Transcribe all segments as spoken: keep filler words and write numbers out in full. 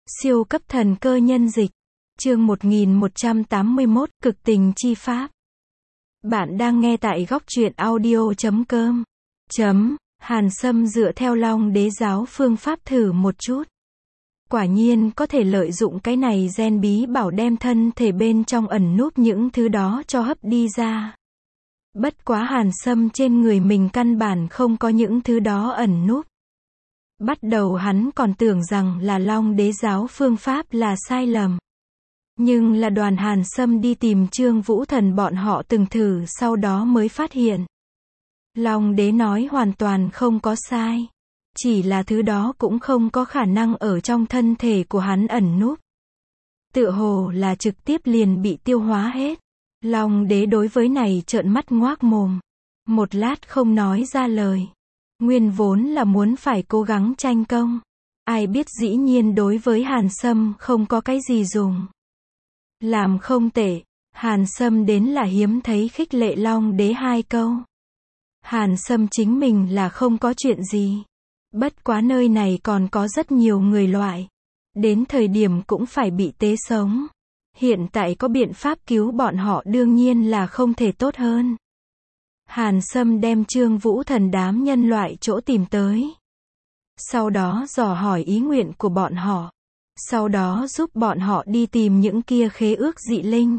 Siêu cấp thần cơ nhân dịch. Chương một nghìn một trăm tám mươi mốt, cực tình chi pháp. Bạn đang nghe tại góc truyện audio chấm com. Chấm, Hàn Sâm dựa theo Long Đế giáo phương pháp thử một chút. Quả nhiên có thể lợi dụng cái này gen bí bảo đem thân thể bên trong ẩn núp những thứ đó cho hấp đi ra. Bất quá Hàn Sâm trên người mình căn bản không có những thứ đó ẩn núp. Bắt đầu hắn còn tưởng rằng là Long Đế giáo phương pháp là sai lầm. Nhưng là đoàn Hàn Sâm đi tìm Trương Vũ Thần bọn họ từng thử sau đó mới phát hiện. Long Đế nói hoàn toàn không có sai. Chỉ là thứ đó cũng không có khả năng ở trong thân thể của hắn ẩn núp. Tựa hồ là trực tiếp liền bị tiêu hóa hết. Long Đế đối với này trợn mắt ngoác mồm. Một lát không nói ra lời. Nguyên vốn là muốn phải cố gắng tranh công. Ai biết dĩ nhiên đối với Hàn Sâm không có cái gì dùng. Làm không tệ. Hàn Sâm đến là hiếm thấy khích lệ Long Đế hai câu. Hàn Sâm chính mình là không có chuyện gì. Bất quá nơi này còn có rất nhiều người loại. Đến thời điểm cũng phải bị tế sống. Hiện tại có biện pháp cứu bọn họ đương nhiên là không thể tốt hơn. Hàn Sâm đem Trương Vũ Thần đám nhân loại chỗ tìm tới. Sau đó dò hỏi ý nguyện của bọn họ. Sau đó giúp bọn họ đi tìm những kia khế ước dị linh.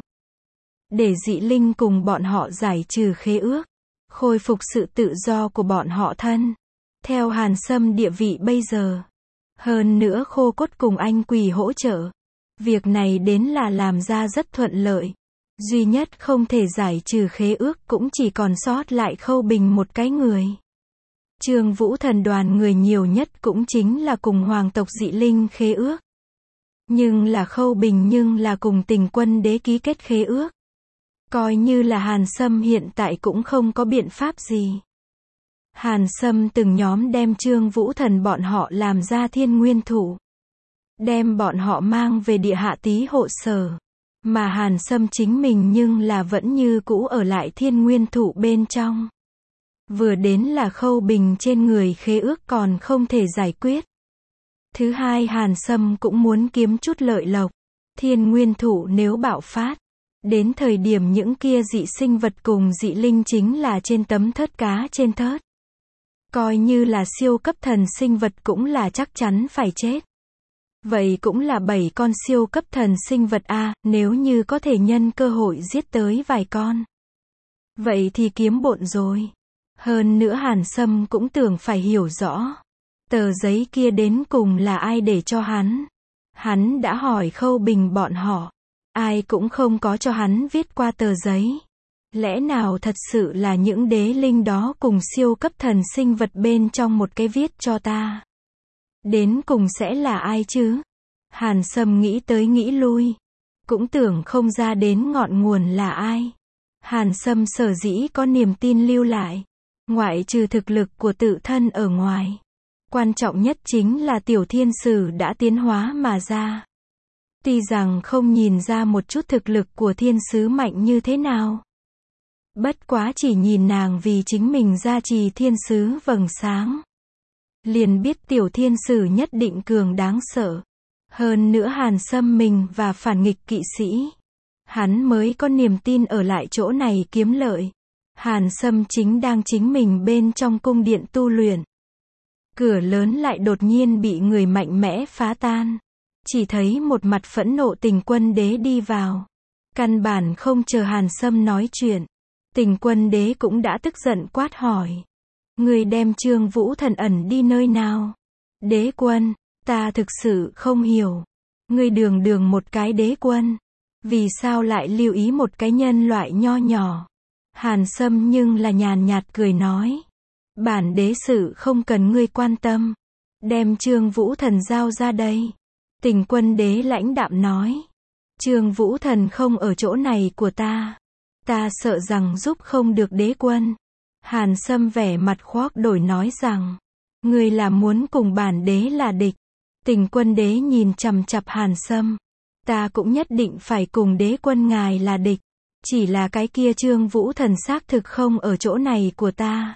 Để dị linh cùng bọn họ giải trừ khế ước. Khôi phục sự tự do của bọn họ thân. Theo Hàn Sâm địa vị bây giờ. Hơn nữa khô cốt cùng anh quỷ hỗ trợ. Việc này đến là làm ra rất thuận lợi. Duy nhất không thể giải trừ khế ước cũng chỉ còn sót lại Khâu Bình một cái người. Trương Vũ Thần đoàn người nhiều nhất cũng chính là cùng hoàng tộc dị linh khế ước. Nhưng là Khâu Bình nhưng là cùng Tình Quân Đế ký kết khế ước. Coi như là Hàn Sâm hiện tại cũng không có biện pháp gì. Hàn Sâm từng nhóm đem Trương Vũ Thần bọn họ làm ra Thiên Nguyên Thủ. Đem bọn họ mang về địa hạ tí hộ sở. Mà Hàn Sâm chính mình nhưng là vẫn như cũ ở lại Thiên Nguyên Thủ bên trong. Vừa đến là Khâu Bình trên người khế ước còn không thể giải quyết. Thứ hai Hàn Sâm cũng muốn kiếm chút lợi lộc. Thiên Nguyên Thủ nếu bạo phát. Đến thời điểm những kia dị sinh vật cùng dị linh chính là trên tấm thớt cá trên thớt. Coi như là siêu cấp thần sinh vật cũng là chắc chắn phải chết. Vậy cũng là bảy con siêu cấp thần sinh vật a, nếu như có thể nhân cơ hội giết tới vài con. Vậy thì kiếm bộn rồi. Hơn nữa Hàn Sâm cũng tưởng phải hiểu rõ. Tờ giấy kia đến cùng là ai để cho hắn. Hắn đã hỏi Khâu Bình bọn họ. Ai cũng không có cho hắn viết qua tờ giấy. Lẽ nào thật sự là những đế linh đó cùng siêu cấp thần sinh vật bên trong một cái viết cho ta? Đến cùng sẽ là ai chứ? Hàn Sâm nghĩ tới nghĩ lui. Cũng tưởng không ra đến ngọn nguồn là ai. Hàn Sâm sở dĩ có niềm tin lưu lại. Ngoại trừ thực lực của tự thân ở ngoài. Quan trọng nhất chính là tiểu thiên sử đã tiến hóa mà ra. Tuy rằng không nhìn ra một chút thực lực của thiên sứ mạnh như thế nào. Bất quá chỉ nhìn nàng vì chính mình gia trì thiên sứ vầng sáng. Liền biết tiểu thiên sử nhất định cường đáng sợ. Hơn nữa Hàn Sâm mình và phản nghịch kỵ sĩ. Hắn mới có niềm tin ở lại chỗ này kiếm lợi. Hàn Sâm chính đang chính mình bên trong cung điện tu luyện. Cửa lớn lại đột nhiên bị người mạnh mẽ phá tan. Chỉ thấy một mặt phẫn nộ Tình Quân Đế đi vào. Căn bản không chờ Hàn Sâm nói chuyện. Tình Quân Đế cũng đã tức giận quát hỏi. Người đem Trương Vũ Thần ẩn đi nơi nào? Đế quân, ta thực sự không hiểu. Người đường đường một cái đế quân. Vì sao lại lưu ý một cái nhân loại nho nhỏ? Hàn Sâm nhưng là nhàn nhạt cười nói. Bản đế sự không cần ngươi quan tâm. Đem Trương Vũ Thần giao ra đây. Tình Quân Đế lãnh đạm nói. Trương Vũ Thần không ở chỗ này của ta. Ta sợ rằng giúp không được đế quân. Hàn Sâm vẻ mặt khoác đổi nói rằng. Ngươi là muốn cùng bản đế là địch. Tình Quân Đế nhìn chằm chằm Hàn Sâm. Ta cũng nhất định phải cùng đế quân ngài là địch. Chỉ là cái kia Trương Vũ Thần xác thực không ở chỗ này của ta.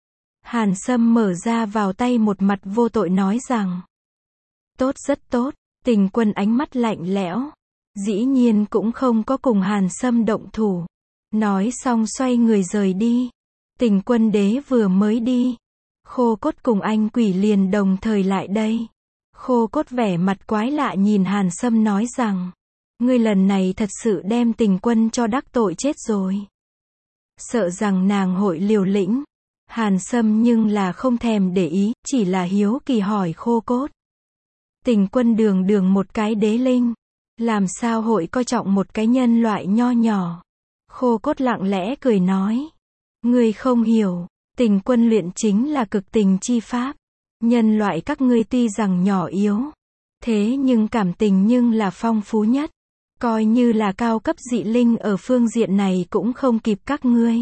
Hàn Sâm mở ra vào tay một mặt vô tội nói rằng. Tốt rất tốt. Tình Quân ánh mắt lạnh lẽo, dĩ nhiên cũng không có cùng Hàn Sâm động thủ. Nói xong xoay người rời đi. Tình Quân đế vừa mới đi, Khô Cốt cùng anh Quỷ liền đồng thời lại đây. Khô Cốt vẻ mặt quái lạ nhìn Hàn Sâm nói rằng, ngươi lần này thật sự đem Tình Quân cho đắc tội chết rồi. Sợ rằng nàng hội liều lĩnh. Hàn Sâm nhưng là không thèm để ý, chỉ là hiếu kỳ hỏi Khô Cốt. Tình Quân đường đường một cái đế linh, làm sao hội coi trọng một cái nhân loại nho nhỏ. Khô Cốt lặng lẽ cười nói, ngươi không hiểu, Tình Quân luyện chính là cực tình chi pháp. Nhân loại các ngươi tuy rằng nhỏ yếu, thế nhưng cảm tình nhưng là phong phú nhất. Coi như là cao cấp dị linh ở phương diện này cũng không kịp các ngươi.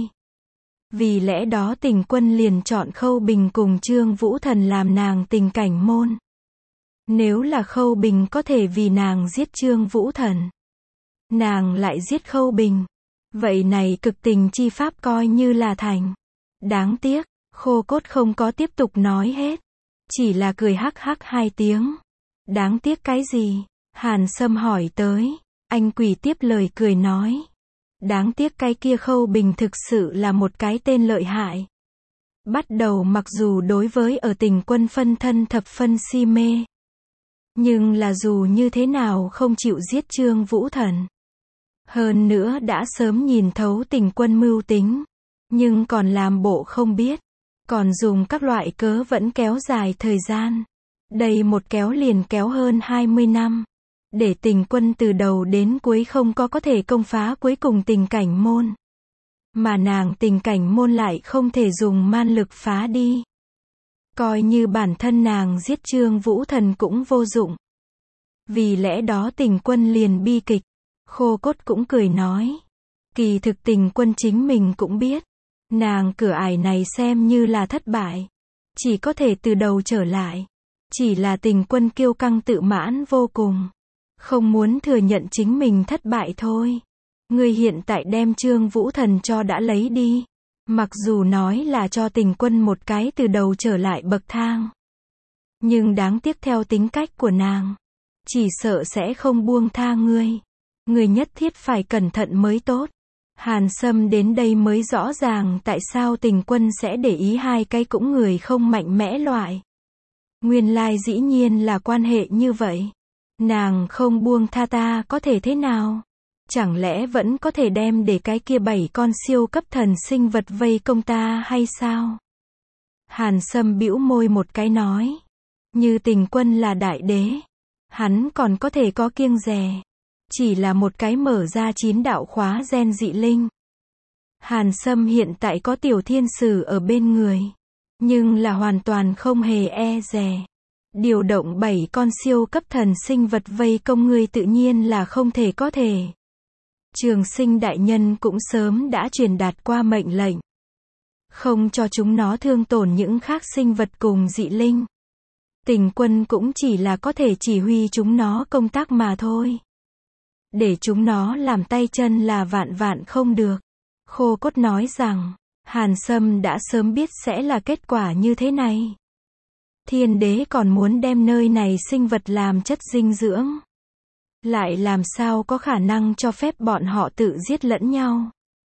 Vì lẽ đó Tình Quân liền chọn Khâu Bình cùng Trương Vũ Thần làm nàng tình cảnh môn. Nếu là Khâu Bình có thể vì nàng giết Trương Vũ Thần, nàng lại giết Khâu Bình, vậy này cực tình chi pháp coi như là thành. Đáng tiếc, Khô Cốt không có tiếp tục nói hết, chỉ là cười hắc hắc hai tiếng. Đáng tiếc cái gì? Hàn Sâm hỏi tới. Anh Quỷ tiếp lời cười nói, đáng tiếc cái kia Khâu Bình thực sự là một cái tên lợi hại. Bắt đầu mặc dù đối với ở Tình Quân phân thân thập phân si mê, nhưng là dù như thế nào không chịu giết Trương Vũ Thần. Hơn nữa đã sớm nhìn thấu Tình Quân mưu tính, nhưng còn làm bộ không biết, còn dùng các loại cớ vẫn kéo dài thời gian. Đây một kéo liền kéo hơn hai mươi năm. Để Tình Quân từ đầu đến cuối không có có thể công phá cuối cùng tình cảnh môn. Mà nàng tình cảnh môn lại không thể dùng man lực phá đi. Coi như bản thân nàng giết Trương Vũ Thần cũng vô dụng. Vì lẽ đó Tình Quân liền bi kịch. Khô Cốt cũng cười nói, kỳ thực Tình Quân chính mình cũng biết, nàng cửa ải này xem như là thất bại, chỉ có thể từ đầu trở lại. Chỉ là Tình Quân kiêu căng tự mãn vô cùng, không muốn thừa nhận chính mình thất bại thôi. Ngươi hiện tại đem Trương Vũ Thần cho đã lấy đi, mặc dù nói là cho Tình Quân một cái từ đầu trở lại bậc thang, nhưng đáng tiếc theo tính cách của nàng, chỉ sợ sẽ không buông tha ngươi. Ngươi nhất thiết phải cẩn thận mới tốt. Hàn Sâm đến đây mới rõ ràng tại sao Tình Quân sẽ để ý hai cái cũng người không mạnh mẽ loại. Nguyên lai dĩ nhiên là quan hệ như vậy. Nàng không buông tha ta có thể thế nào? Chẳng lẽ vẫn có thể đem để cái kia bảy con siêu cấp thần sinh vật vây công ta hay sao? Hàn Sâm bĩu môi một cái nói, như Tình Quân là đại đế, hắn còn có thể có kiêng dè. Chỉ là một cái mở ra chín đạo khóa gen dị linh. Hàn Sâm hiện tại có tiểu thiên sử ở bên người, nhưng là hoàn toàn không hề e dè. Điều động bảy con siêu cấp thần sinh vật vây công ngươi tự nhiên là không thể có thể. Trường Sinh đại nhân cũng sớm đã truyền đạt qua mệnh lệnh, không cho chúng nó thương tổn những khác sinh vật cùng dị linh. Tình Quân cũng chỉ là có thể chỉ huy chúng nó công tác mà thôi. Để chúng nó làm tay chân là vạn vạn không được. Khô Cốt nói rằng, Hàn Sâm đã sớm biết sẽ là kết quả như thế này. Thiên đế còn muốn đem nơi này sinh vật làm chất dinh dưỡng, lại làm sao có khả năng cho phép bọn họ tự giết lẫn nhau.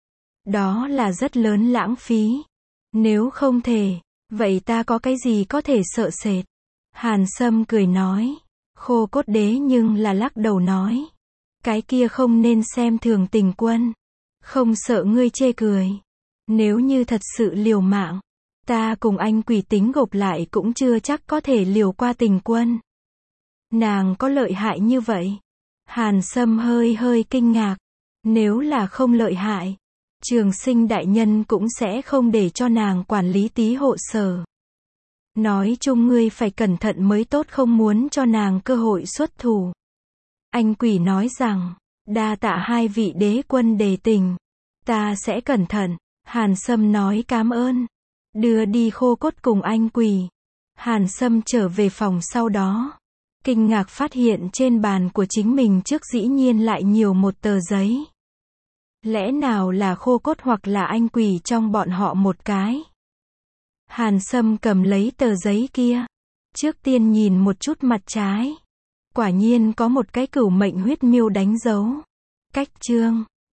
Đó là rất lớn lãng phí. Nếu không thể, vậy ta có cái gì có thể sợ sệt? Hàn Sâm cười nói. Khô Cốt đế nhưng là lắc đầu nói, cái kia không nên xem thường Tình Quân, không sợ ngươi chê cười. Nếu như thật sự liều mạng, ta cùng anh Quỷ tính gộp lại cũng chưa chắc có thể liều qua Tình Quân. Nàng có lợi hại như vậy? Hàn Sâm hơi hơi kinh ngạc. Nếu là không lợi hại, Trường Sinh đại nhân cũng sẽ không để cho nàng quản lý tí hộ sở. Nói chung ngươi phải cẩn thận mới tốt, không muốn cho nàng cơ hội xuất thủ. Anh Quỷ nói rằng, đa tạ hai vị đế quân đề tình, ta sẽ cẩn thận. Hàn Sâm nói cám ơn, đưa đi Khô Cốt cùng anh Quỷ. Hàn Sâm trở về phòng sau đó, kinh ngạc phát hiện trên bàn của chính mình trước dĩ nhiên lại nhiều một tờ giấy. Lẽ nào là Khô Cốt hoặc là anh Quỷ trong bọn họ một cái? Hàn Sâm cầm lấy tờ giấy kia, trước tiên nhìn một chút mặt trái. Quả nhiên có một cái cửu mệnh huyết miêu đánh dấu. Cách chương